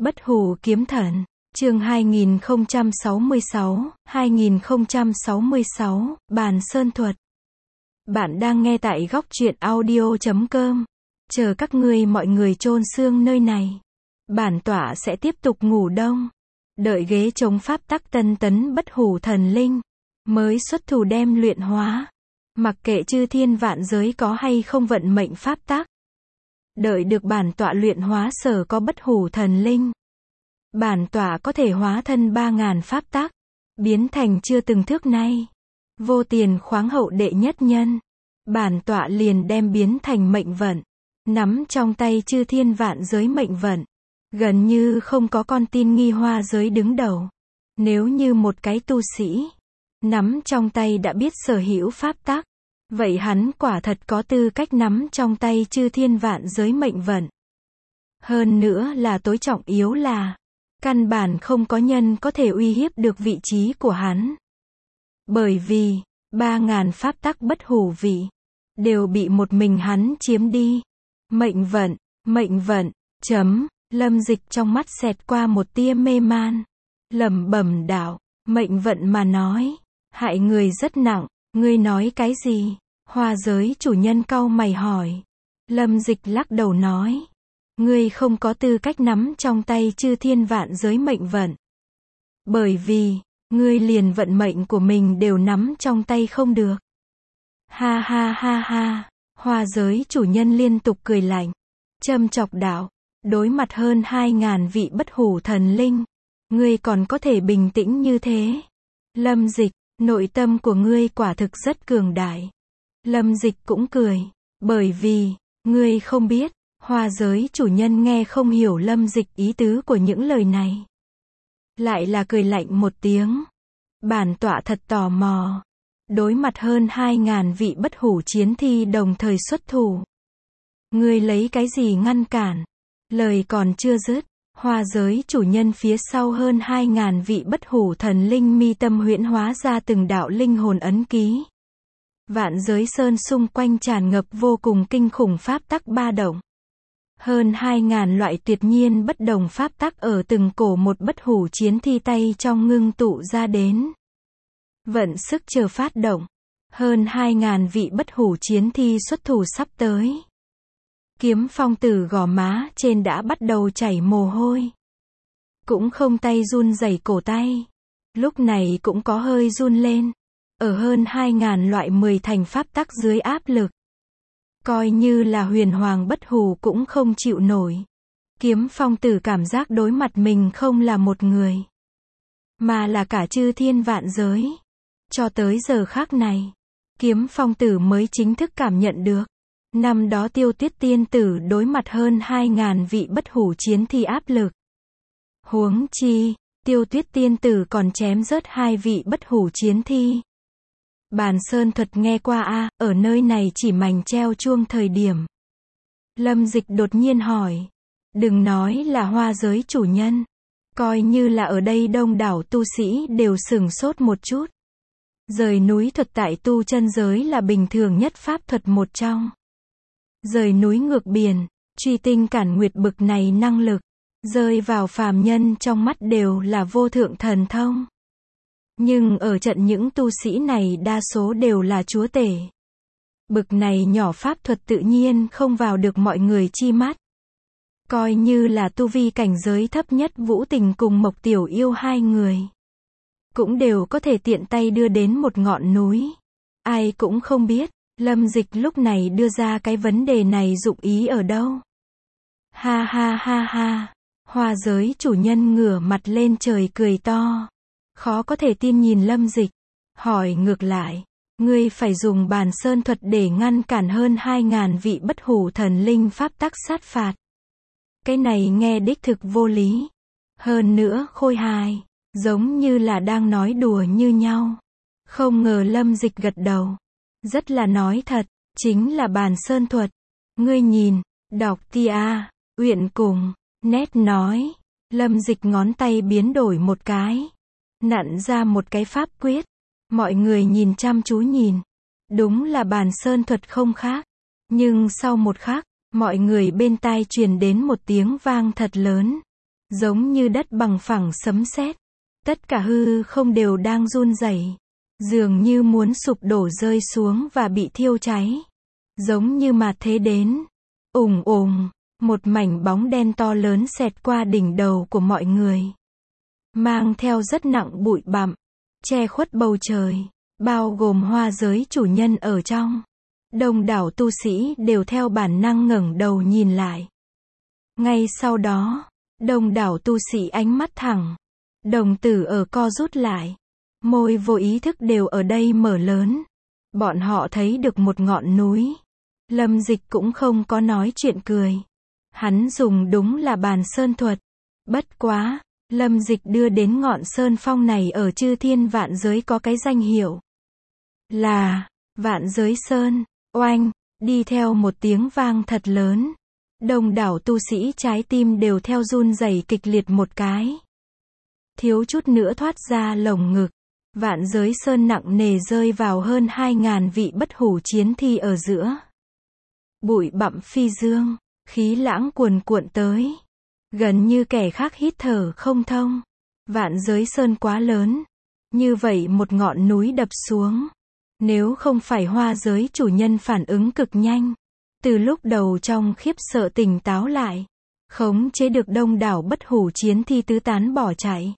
Bất hủ kiếm thần, chương 2066, Bàn Sơn Thuật. Bạn đang nghe tại góc truyện audio.com. Chờ các ngươi mọi người chôn xương nơi này. Bản tọa sẽ tiếp tục ngủ đông. Đợi ghế chống pháp tắc tân tấn bất hủ thần linh. Mới xuất thủ đem luyện hóa. Mặc kệ chư thiên vạn giới có hay không vận mệnh pháp tắc. Đợi được bản tọa luyện hóa sở có bất hủ thần linh. Bản tọa có thể hóa thân 3.000 pháp tắc. Biến thành chưa từng thước nay. Vô tiền khoáng hậu đệ nhất nhân. Bản tọa liền đem biến thành mệnh vận. Nắm trong tay chư thiên vạn giới mệnh vận. Gần như không có con tin nghi hoa giới đứng đầu. Nếu như một cái tu sĩ nắm trong tay đã biết sở hữu pháp tắc, vậy hắn quả thật có tư cách nắm trong tay chư thiên vạn giới mệnh vận. Hơn nữa là tối trọng yếu là căn bản không có nhân có thể uy hiếp được vị trí của hắn. Bởi vì 3.000 pháp tắc bất hủ vị đều bị một mình hắn chiếm đi. Mệnh vận, Lâm Dịch trong mắt xẹt qua một tia mê man. Lẩm bẩm đạo, mệnh vận mà nói, hại người rất nặng, ngươi nói cái gì? Hoa giới chủ nhân cau mày hỏi. Lâm Dịch lắc đầu nói, ngươi không có tư cách nắm trong tay chư thiên vạn giới mệnh vận. Bởi vì, ngươi liền vận mệnh của mình đều nắm trong tay không được. Ha ha ha ha, hoa giới chủ nhân liên tục cười lạnh. Châm chọc đạo, đối mặt hơn 2.000 vị bất hủ thần linh, ngươi còn có thể bình tĩnh như thế. Lâm Dịch, nội tâm của ngươi quả thực rất cường đại. Lâm Dịch cũng cười, bởi vì, ngươi không biết, hoa giới chủ nhân nghe không hiểu Lâm Dịch ý tứ của những lời này. Lại là cười lạnh một tiếng. Bản tọa thật tò mò. Đối mặt hơn 2.000 vị bất hủ chiến thi đồng thời xuất thủ. Ngươi lấy cái gì ngăn cản? Lời còn chưa dứt, hoa giới chủ nhân phía sau hơn 2.000 vị bất hủ thần linh mi tâm huyễn hóa ra từng đạo linh hồn ấn ký. Vạn giới sơn xung quanh tràn ngập vô cùng kinh khủng pháp tắc ba động. Hơn 2.000 loại tuyệt nhiên bất đồng pháp tắc ở từng cổ một bất hủ chiến thi tay trong ngưng tụ ra đến. Vận sức chờ phát động. Hơn 2.000 vị bất hủ chiến thi xuất thủ sắp tới. Kiếm Phong từ gò má trên đã bắt đầu chảy mồ hôi. Cũng không tay run rẩy cổ tay. Lúc này cũng có hơi run lên. Ở hơn 2.000 loại 10 thành pháp tắc dưới áp lực. Coi như là huyền hoàng bất hủ cũng không chịu nổi. Kiếm Phong tử cảm giác đối mặt mình không là một người. Mà là cả chư thiên vạn giới. Cho tới giờ khắc này. Kiếm Phong tử mới chính thức cảm nhận được. Năm đó Tiêu Tuyết tiên tử đối mặt hơn 2.000 vị bất hủ chiến thi áp lực. Huống chi, Tiêu Tuyết tiên tử còn chém rớt 2 vị bất hủ chiến thi. Bàn Sơn Thuật nghe qua ở nơi này chỉ mảnh treo chuông thời điểm. Lâm Dịch đột nhiên hỏi. Đừng nói là hoa giới chủ nhân. Coi như là ở đây đông đảo tu sĩ đều sửng sốt một chút. Rời núi thuật tại tu chân giới là bình thường nhất pháp thuật một trong. Rời núi ngược biển, truy tinh cản nguyệt bực này năng lực, rơi vào phàm nhân trong mắt đều là vô thượng thần thông. Nhưng ở trận những tu sĩ này đa số đều là chúa tể. Bực này nhỏ pháp thuật tự nhiên không vào được mọi người chi mắt. Coi như là tu vi cảnh giới thấp nhất Vũ Tình cùng Mộc Tiểu Yêu hai người. Cũng đều có thể tiện tay đưa đến một ngọn núi. Ai cũng không biết, Lâm Dịch lúc này đưa ra cái vấn đề này dụng ý ở đâu. Ha ha ha ha, hoa giới chủ nhân ngửa mặt lên trời cười to. Khó có thể tin nhìn Lâm Dịch. Hỏi ngược lại, ngươi phải dùng bàn sơn thuật để ngăn cản hơn 2.000 vị bất hủ thần linh pháp tắc sát phạt. Cái này nghe đích thực vô lý. Hơn nữa khôi hài, giống như là đang nói đùa như nhau. Không ngờ Lâm Dịch gật đầu. Rất là nói thật, chính là bàn sơn thuật. Ngươi nhìn, đọc tia, uyển cùng, nét nói. Lâm Dịch ngón tay biến đổi một cái. Nặn ra một cái pháp quyết. Mọi người nhìn chăm chú nhìn. Đúng là bàn sơn thuật không khác. Nhưng sau một khắc, mọi người bên tai truyền đến một tiếng vang thật lớn. giống như đất bằng phẳng sấm sét. Tất cả hư không đều đang run rẩy, dường như muốn sụp đổ rơi xuống và bị thiêu cháy. Giống như mà thế đến. Ùng ùng, một mảnh bóng đen to lớn xẹt qua đỉnh đầu của mọi người. Mang theo rất nặng bụi bặm, che khuất bầu trời, bao gồm hoa giới chủ nhân ở trong. Đông đảo tu sĩ đều theo bản năng ngẩng đầu nhìn lại. Ngay sau đó, đông đảo tu sĩ ánh mắt thẳng, đồng tử ở co rút lại, môi vô ý thức đều ở đây mở lớn. Bọn họ thấy được một ngọn núi. Lâm Dịch cũng không có nói chuyện cười. Hắn dùng đúng là bàn sơn thuật. Bất quá, Lâm Dịch đưa đến ngọn sơn phong này ở chư thiên vạn giới có cái danh hiệu là Vạn Giới Sơn. Oanh, đi theo một tiếng vang thật lớn. Đông đảo tu sĩ trái tim đều theo run rẩy kịch liệt một cái. Thiếu chút nữa thoát ra lồng ngực. Vạn Giới Sơn nặng nề rơi vào hơn 2.000 vị bất hủ chiến thi ở giữa. Bụi bặm phi dương, khí lãng cuồn cuộn tới. Gần như kẻ khác hít thở không thông. Vạn Giới Sơn quá lớn. Như vậy một ngọn núi đập xuống. Nếu không phải hoa giới chủ nhân phản ứng cực nhanh. Từ lúc đầu trong khiếp sợ tỉnh táo lại. Khống chế được đông đảo bất hủ chiến thi tứ tán bỏ chạy.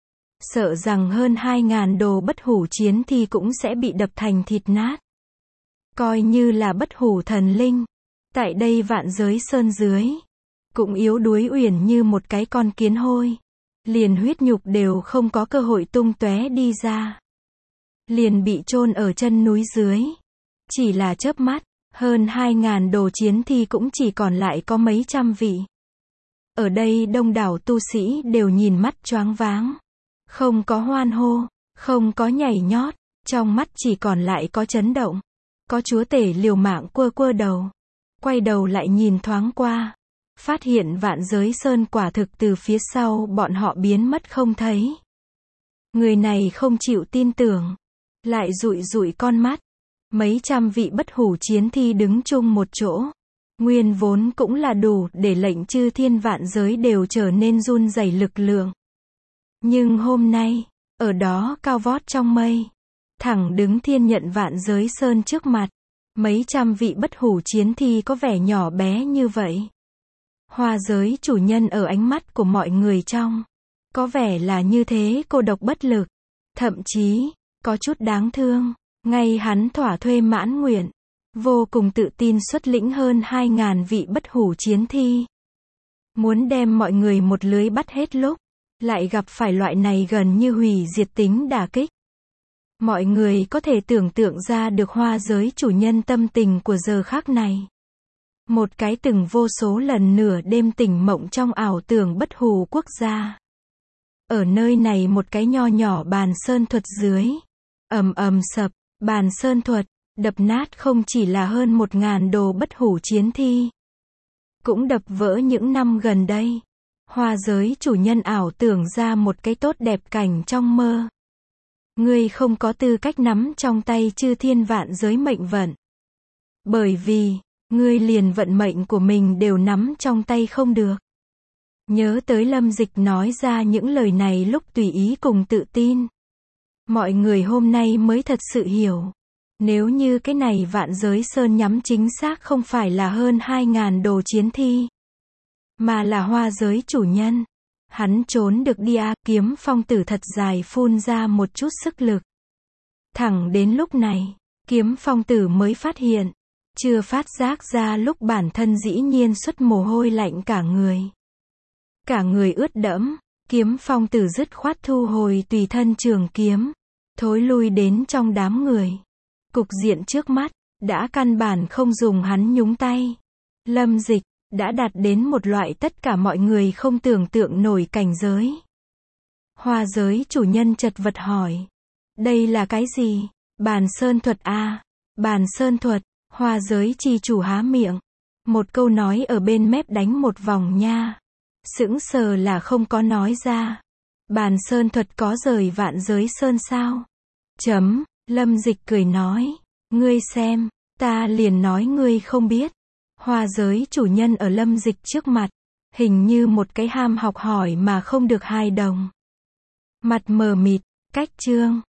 Sợ rằng hơn 2.000 đồ bất hủ chiến thi cũng sẽ bị đập thành thịt nát. Coi như là bất hủ thần linh. Tại đây Vạn Giới Sơn dưới. Cũng yếu đuối uyển như một cái con kiến hôi. Liền huyết nhục đều không có cơ hội tung tóe đi ra. Liền bị chôn ở chân núi dưới. Chỉ là chớp mắt, hơn 2.000 đồ chiến thi cũng chỉ còn lại có mấy trăm vị. Ở đây đông đảo tu sĩ đều nhìn mắt choáng váng. Không có hoan hô, không có nhảy nhót, trong mắt chỉ còn lại có chấn động. Có chúa tể liều mạng quơ quơ đầu. Quay đầu lại nhìn thoáng qua. Phát hiện Vạn Giới Sơn quả thực từ phía sau bọn họ biến mất không thấy. Người này không chịu tin tưởng. Lại dụi dụi con mắt. Mấy trăm vị bất hủ chiến thi đứng chung một chỗ. Nguyên vốn cũng là đủ để lệnh chư thiên vạn giới đều trở nên run rẩy lực lượng. Nhưng hôm nay, ở đó cao vót trong mây. Thẳng đứng thiên nhận Vạn Giới Sơn trước mặt. Mấy trăm vị bất hủ chiến thi có vẻ nhỏ bé như vậy. Hoa giới chủ nhân ở ánh mắt của mọi người trong. Có vẻ là như thế cô độc bất lực. Thậm chí, có chút đáng thương. Ngay hắn thỏa thuê mãn nguyện. Vô cùng tự tin xuất lĩnh hơn 2.000 vị bất hủ chiến thi. Muốn đem mọi người một lưới bắt hết lúc. Lại gặp phải loại này gần như hủy diệt tính đả kích. Mọi người có thể tưởng tượng ra được hoa giới chủ nhân tâm tình của giờ khắc này. Một cái từng vô số lần nửa đêm tỉnh mộng trong ảo tưởng bất hủ quốc gia. Ở nơi này một cái nho nhỏ bàn sơn thuật dưới. Ầm ầm sập, bàn sơn thuật, đập nát không chỉ là hơn 1.000 đồ bất hủ chiến thi. Cũng đập vỡ những năm gần đây. Hoa giới chủ nhân ảo tưởng ra một cái tốt đẹp cảnh trong mơ. Ngươi không có tư cách nắm trong tay chư thiên vạn giới mệnh vận. Bởi vì, ngươi liền vận mệnh của mình đều nắm trong tay không được. Nhớ tới Lâm Dịch nói ra những lời này lúc tùy ý cùng tự tin. Mọi người hôm nay mới thật sự hiểu. Nếu như cái này Vạn Giới Sơn nhắm chính xác không phải là hơn 2.000 đồ chiến thi. Mà là hoa giới chủ nhân. Hắn trốn được đi à, Kiếm Phong Tử thật dài phun ra một chút sức lực. Thẳng đến lúc này, Kiếm Phong Tử mới phát hiện. Chưa phát giác ra lúc bản thân dĩ nhiên xuất mồ hôi lạnh cả người. Cả người ướt đẫm, Kiếm Phong Tử dứt khoát thu hồi tùy thân trường kiếm. Thối lui đến trong đám người. Cục diện trước mắt, đã căn bản không dùng hắn nhúng tay. Lâm Dịch, đã đạt đến một loại tất cả mọi người không tưởng tượng nổi cảnh giới. Hoa giới chủ nhân chật vật hỏi. Đây là cái gì? Bàn sơn thuật à? Bàn sơn thuật, hoa giới chi chủ há miệng. Một câu nói ở bên mép đánh một vòng nha. Sững sờ là không có nói ra. Bàn sơn thuật có rời Vạn Giới Sơn sao? Lâm Dịch cười nói. Ngươi xem, ta liền nói ngươi không biết. Hoa giới chủ nhân ở Lâm Dịch trước mặt. Hình như một cái ham học hỏi mà không được hài đồng. Mặt mờ mịt, cách chương.